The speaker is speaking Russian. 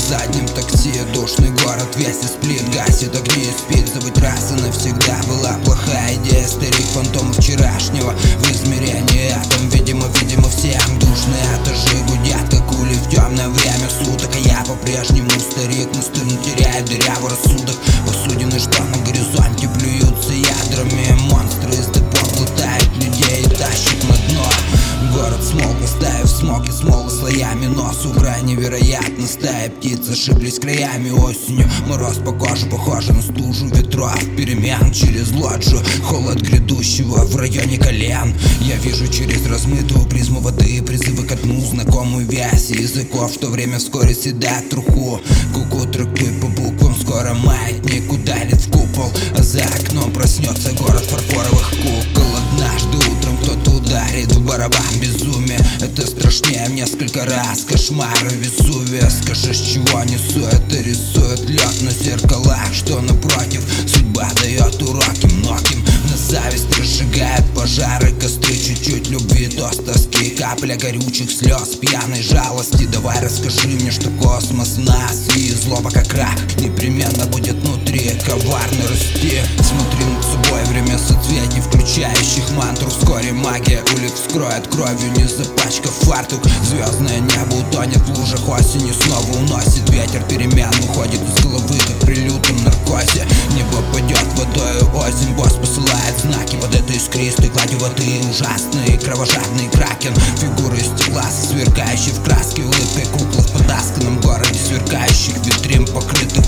заднем такси. Душный город весь сплит, гасит огни и спит. Забыть раз и навсегда была плохая идея. Старик фантом вчерашнего в измерении атом. Видимо, всем душные этажи гудят, как ули в темное время суток. А я по-прежнему старик, но стыдно теряет дырявый рассудок. Посудины, что на горизонте плюются ядрами. Монстры из депо глотают людей и тащат на дно. Город смолк, оставив смог и смолы слоями. Носу крайне вероятно стая птиц ошиблись краями. Осенью мороз по коже, похоже на стужу ветров перемен. Через лоджию холод грядущего в районе колен. Я вижу через размытую призму воды призывы ко дну, знакомую вязь языков. В то время вскоре седает труху. Куку трактует по буквам, скоро маятник ударит в купол, а за окном проснется город фарфоровых кукол. Однажды утром кто-то ударит в барабан безумие. Это страшнее в несколько раз кошмары Везувия. Скажи, с чего несу это, рисует лед на зеркалах, что напротив. Судьба дает уроки многим, на зависть разжигает пожары, костры, чуть-чуть любви, тост тоски, капля горючих слез, пьяной жалости. Давай расскажи мне, что космос нас и злоба как рак непременно будет внутри коварно расти. Смотри над собой, время соцветий, включающих мантру. Вскоре магия улиц скроет кровью, не запачкав фартук. Звездное небо утонет в лужах осени, снова уносит ветер перемен, уходит из головы, как при лютом наркозе. Небо падет водою, озимь, босс посылает знаки под этой искристой гладью воды. Ужасный кровожадный кракен, фигуры из стекла, сверкающие в краске улыбкой кукол в потасканном городе, сверкающих витрин, покрытых